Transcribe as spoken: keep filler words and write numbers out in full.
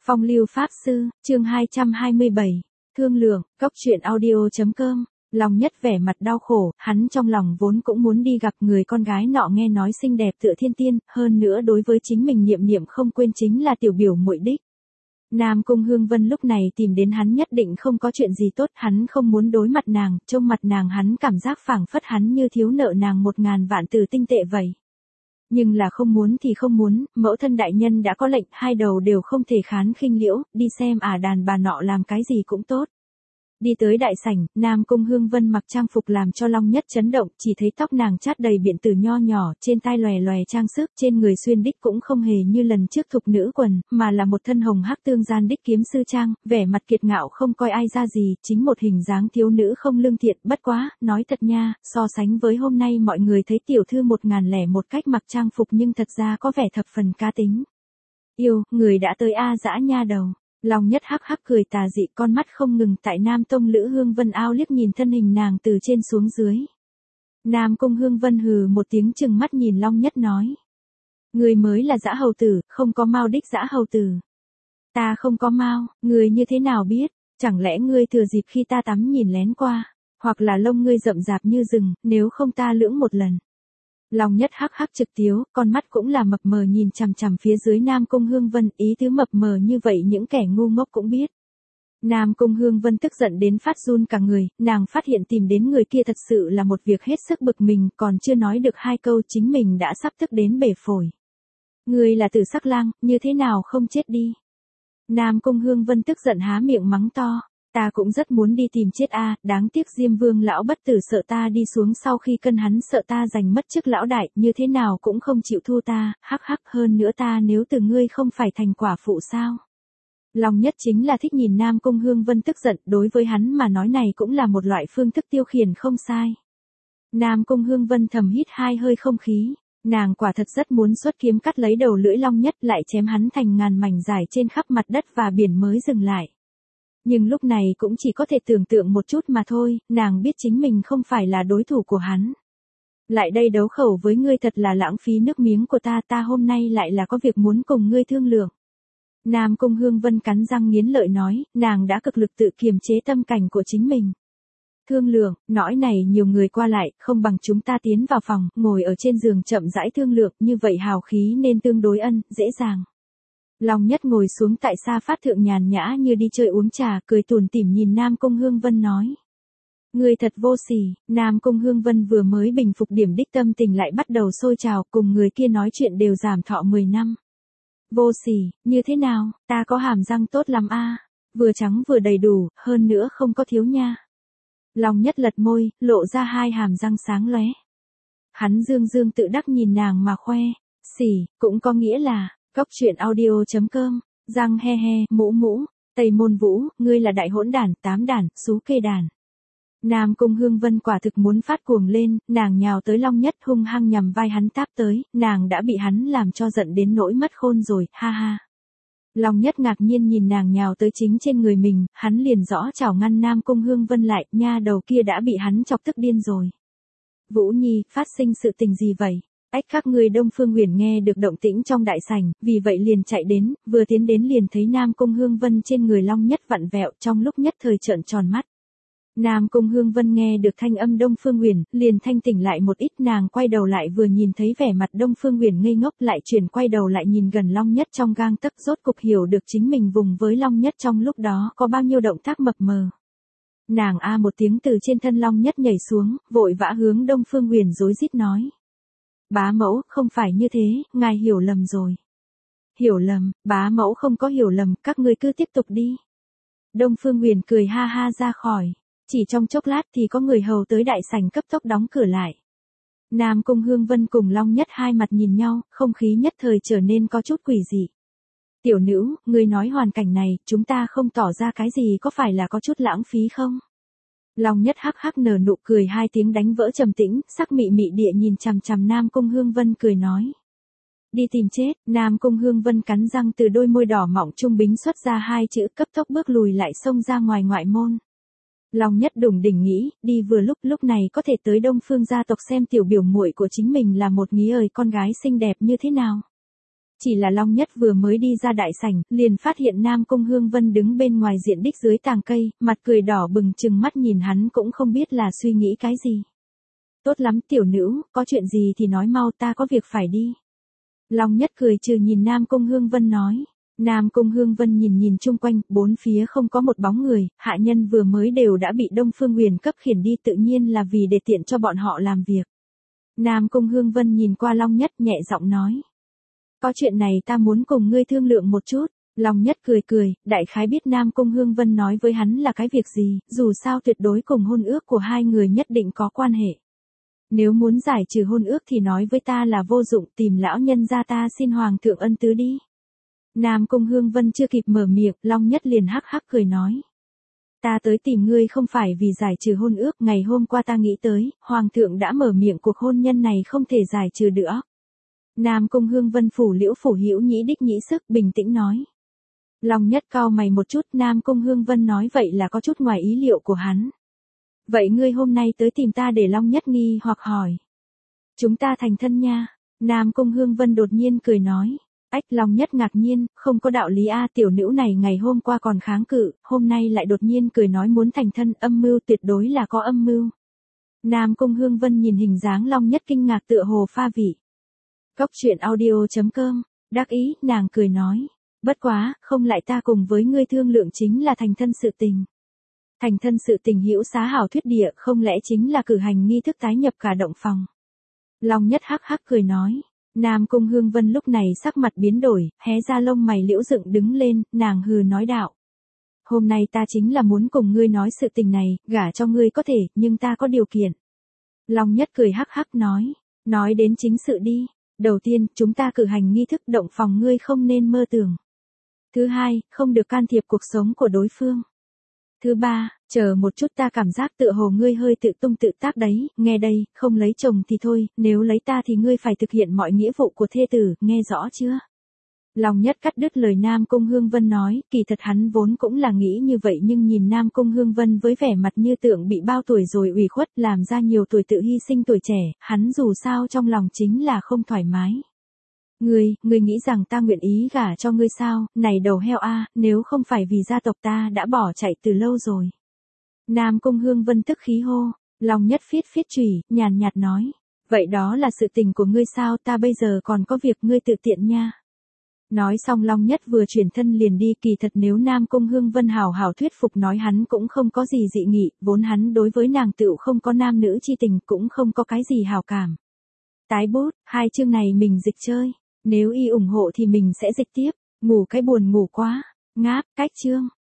Phong lưu pháp sư, chương hai trăm hai mươi bảy. Thương lượng, cốc truyện audio chấm com. Long Nhất vẻ mặt đau khổ, hắn trong lòng vốn cũng muốn đi gặp người con gái nọ nghe nói xinh đẹp tựa thiên tiên, hơn nữa đối với chính mình niệm niệm không quên chính là tiểu biểu muội đích. Nam Cung Hương Vân lúc này tìm đến hắn nhất định không có chuyện gì tốt, hắn không muốn đối mặt nàng, trông mặt nàng hắn cảm giác phảng phất hắn như thiếu nợ nàng một ngàn vạn từ tinh tệ vậy. Nhưng là không muốn thì không muốn, mẫu thân đại nhân đã có lệnh, hai đầu đều không thể khán khinh liễu, đi xem à đàn bà nọ làm cái gì cũng tốt. Đi tới đại sảnh, Nam Cung Hương Vân mặc trang phục làm cho Long Nhất chấn động, chỉ thấy tóc nàng chát đầy biện từ nho nhỏ, trên tai lòe lòe trang sức, trên người xuyên đích cũng không hề như lần trước thục nữ quần, mà là một thân hồng hắc tương gian đích kiếm sư trang, vẻ mặt kiệt ngạo không coi ai ra gì, chính một hình dáng thiếu nữ không lương thiện, bất quá, nói thật nha, so sánh với hôm nay mọi người thấy tiểu thư một ngàn lẻ một cách mặc trang phục nhưng thật ra có vẻ thập phần cá tính. Yêu, người đã tới a dã nha đầu. Long Nhất hắc hắc cười tà dị, con mắt không ngừng tại Nam Tông Lữ Hương Vân ao liếc nhìn thân hình nàng từ trên xuống dưới. Nam Cung Hương Vân hừ một tiếng chừng mắt nhìn Long Nhất nói. Người mới là dã hầu tử, không có mau đích dã hầu tử. Ta không có mau, người như thế nào biết, chẳng lẽ ngươi thừa dịp khi ta tắm nhìn lén qua, hoặc là lông ngươi rậm rạp như rừng, nếu không ta lưỡng một lần. Long Nhất hắc hắc trực tiếu, con mắt cũng là mập mờ nhìn chằm chằm phía dưới Nam Cung Hương Vân, ý tứ mập mờ như vậy những kẻ ngu ngốc cũng biết. Nam Cung Hương Vân tức giận đến phát run cả người, nàng phát hiện tìm đến người kia thật sự là một việc hết sức bực mình, còn chưa nói được hai câu chính mình đã sắp tức đến bể phổi. Ngươi là Tử Sắc Lang, như thế nào không chết đi. Nam Cung Hương Vân tức giận há miệng mắng to. Ta cũng rất muốn đi tìm chết a, à, đáng tiếc Diêm Vương lão bất tử sợ ta đi xuống sau khi cân hắn sợ ta giành mất chức lão đại, như thế nào cũng không chịu thu ta, hắc hắc hơn nữa ta nếu từ ngươi không phải thành quả phụ sao. Long Nhất chính là thích nhìn Nam Cung Hương Vân tức giận, đối với hắn mà nói này cũng là một loại phương thức tiêu khiển không sai. Nam Cung Hương Vân thầm hít hai hơi không khí, nàng quả thật rất muốn xuất kiếm cắt lấy đầu lưỡi Long Nhất lại chém hắn thành ngàn mảnh dài trên khắp mặt đất và biển mới dừng lại. Nhưng lúc này cũng chỉ có thể tưởng tượng một chút mà thôi, nàng biết chính mình không phải là đối thủ của hắn. Lại đây đấu khẩu với ngươi thật là lãng phí nước miếng của ta, ta hôm nay lại là có việc muốn cùng ngươi thương lượng. Nam Cung Hương Vân cắn răng nghiến lợi nói, nàng đã cực lực tự kiềm chế tâm cảnh của chính mình. Thương lượng, nói này nhiều người qua lại, không bằng chúng ta tiến vào phòng, ngồi ở trên giường chậm rãi thương lượng, như vậy hào khí nên tương đối ân, dễ dàng. Long Nhất ngồi xuống tại xa phát thượng nhàn nhã như đi chơi uống trà, cười tủm tỉm nhìn Nam Cung Hương Vân nói. Người thật vô sỉ, Nam Cung Hương Vân vừa mới bình phục điểm đích tâm tình lại bắt đầu sôi trào, cùng người kia nói chuyện đều giảm thọ mười năm. Vô sỉ, như thế nào, ta có hàm răng tốt lắm a, vừa trắng vừa đầy đủ, hơn nữa không có thiếu nha. Long Nhất lật môi, lộ ra hai hàm răng sáng lóe. Hắn dương dương tự đắc nhìn nàng mà khoe, sỉ, cũng có nghĩa là. Cốc truyện audio chấm com, răng he he, mũ mũ, Tây Môn Vũ, ngươi là đại hỗn đản, tám đản, xú kê đản. Nam Cung Hương Vân quả thực muốn phát cuồng lên, nàng nhào tới Long Nhất hung hăng nhằm vai hắn táp tới, nàng đã bị hắn làm cho giận đến nỗi mất khôn rồi, ha ha. Long Nhất ngạc nhiên nhìn nàng nhào tới chính trên người mình, hắn liền rõ chảo ngăn Nam Cung Hương Vân lại, nha đầu kia đã bị hắn chọc tức điên rồi. Vũ Nhi, phát sinh sự tình gì vậy? Ách các người Đông Phương Huyền nghe được động tĩnh trong đại sảnh, vì vậy liền chạy đến, vừa tiến đến liền thấy Nam Cung Hương Vân trên người Long Nhất vặn vẹo, trong lúc nhất thời trợn tròn mắt. Nam Cung Hương Vân nghe được thanh âm Đông Phương Huyền, liền thanh tỉnh lại một ít, nàng quay đầu lại vừa nhìn thấy vẻ mặt Đông Phương Huyền ngây ngốc lại chuyển quay đầu lại nhìn gần Long Nhất trong gang tấc, rốt cục hiểu được chính mình vùng với Long Nhất trong lúc đó có bao nhiêu động tác mập mờ. Nàng a một tiếng từ trên thân Long Nhất nhảy xuống, vội vã hướng Đông Phương Huyền rối rít nói. Bá mẫu, không phải như thế, ngài hiểu lầm rồi. Hiểu lầm, bá mẫu không có hiểu lầm, các ngươi cứ tiếp tục đi. Đông Phương Huyền cười ha ha ra khỏi. Chỉ trong chốc lát thì có người hầu tới đại sảnh cấp tốc đóng cửa lại. Nam Cung Hương Vân cùng Long Nhất hai mặt nhìn nhau, không khí nhất thời trở nên có chút quỷ dị. Tiểu nữ, ngươi nói hoàn cảnh này, chúng ta không tỏ ra cái gì có phải là có chút lãng phí không? Long Nhất hắc hắc nở nụ cười hai tiếng đánh vỡ trầm tĩnh, sắc mị mị địa nhìn chằm chằm Nam Cung Hương Vân cười nói. Đi tìm chết, Nam Cung Hương Vân cắn răng từ đôi môi đỏ mọng trung bính xuất ra hai chữ cấp tốc bước lùi lại xông ra ngoài ngoại môn. Long Nhất đủng đỉnh nghĩ, đi vừa lúc lúc này có thể tới Đông Phương gia tộc xem tiểu biểu muội của chính mình là một nghí ời con gái xinh đẹp như thế nào. Chỉ là Long Nhất vừa mới đi ra đại sảnh, liền phát hiện Nam Cung Hương Vân đứng bên ngoài diện đích dưới tàng cây, mặt cười đỏ bừng chừng mắt nhìn hắn cũng không biết là suy nghĩ cái gì. Tốt lắm tiểu nữ, có chuyện gì thì nói mau, ta có việc phải đi. Long Nhất cười trừ nhìn Nam Cung Hương Vân nói. Nam Cung Hương Vân nhìn nhìn chung quanh, bốn phía không có một bóng người, hạ nhân vừa mới đều đã bị Đông Phương Huyền cấp khiển đi, tự nhiên là vì để tiện cho bọn họ làm việc. Nam Cung Hương Vân nhìn qua Long Nhất nhẹ giọng nói. Có chuyện này ta muốn cùng ngươi thương lượng một chút. Long Nhất cười cười, đại khái biết Nam Cung Hương Vân nói với hắn là cái việc gì, dù sao tuyệt đối cùng hôn ước của hai người nhất định có quan hệ. Nếu muốn giải trừ hôn ước thì nói với ta là vô dụng, tìm lão nhân gia ta xin hoàng thượng ân tứ đi. Nam Cung Hương Vân chưa kịp mở miệng, Long Nhất liền hắc hắc cười nói. Ta tới tìm ngươi không phải vì giải trừ hôn ước, ngày hôm qua ta nghĩ tới, hoàng thượng đã mở miệng cuộc hôn nhân này không thể giải trừ nữa. Nam Cung Hương Vân phủ liễu phủ hữu nhĩ đích nhĩ sức bình tĩnh nói. Long Nhất cau mày một chút, Nam Cung Hương Vân nói vậy là có chút ngoài ý liệu của hắn. Vậy ngươi hôm nay tới tìm ta để Long Nhất nghi hoặc hỏi. Chúng ta thành thân nha. Nam Cung Hương Vân đột nhiên cười nói. Ách, Long Nhất ngạc nhiên, không có đạo lý a, tiểu nữ này ngày hôm qua còn kháng cự, hôm nay lại đột nhiên cười nói muốn thành thân, âm mưu, tuyệt đối là có âm mưu. Nam Cung Hương Vân nhìn hình dáng Long Nhất kinh ngạc tựa hồ pha vị. Cốc truyện audio chấm com, đắc ý, nàng cười nói. Bất quá, không lại ta cùng với ngươi thương lượng chính là thành thân sự tình. Thành thân sự tình hữu xá hảo thuyết địa, không lẽ chính là cử hành nghi thức tái nhập cả động phòng. Long Nhất hắc hắc cười nói. Nam Cung Hương Vân lúc này sắc mặt biến đổi, hé ra lông mày liễu dựng đứng lên, nàng hừ nói đạo. Hôm nay ta chính là muốn cùng ngươi nói sự tình này, gả cho ngươi có thể, nhưng ta có điều kiện. Long Nhất cười hắc hắc nói. Nói đến chính sự đi. Đầu tiên, chúng ta cử hành nghi thức động phòng, ngươi không nên mơ tưởng. Thứ hai, không được can thiệp cuộc sống của đối phương. Thứ ba, chờ một chút, ta cảm giác tựa hồ ngươi hơi tự tung tự tác đấy, nghe đây, không lấy chồng thì thôi, nếu lấy ta thì ngươi phải thực hiện mọi nghĩa vụ của thê tử, nghe rõ chưa? Long Nhất cắt đứt lời Nam Cung Hương Vân nói, kỳ thật hắn vốn cũng là nghĩ như vậy, nhưng nhìn Nam Cung Hương Vân với vẻ mặt như tượng bị bao tuổi rồi ủy khuất, làm ra nhiều tuổi tự hy sinh tuổi trẻ, hắn dù sao trong lòng chính là không thoải mái. Ngươi, ngươi nghĩ rằng ta nguyện ý gả cho ngươi sao, này đầu heo a, nếu không phải vì gia tộc ta đã bỏ chạy từ lâu rồi. Nam Cung Hương Vân tức khí hô, Long Nhất phiết phiết chùy, nhàn nhạt nói, vậy đó là sự tình của ngươi sao, ta bây giờ còn có việc, ngươi tự tiện nha. Nói xong Long Nhất vừa chuyển thân liền đi, kỳ thật nếu Nam Cung Hương Vân hào hào thuyết phục nói hắn cũng không có gì dị nghị, vốn hắn đối với nàng tựu không có nam nữ chi tình, cũng không có cái gì hào cảm. Tái bút, hai chương này mình dịch chơi. Nếu y ủng hộ thì mình sẽ dịch tiếp, ngủ cái buồn ngủ quá, ngáp, cách chương.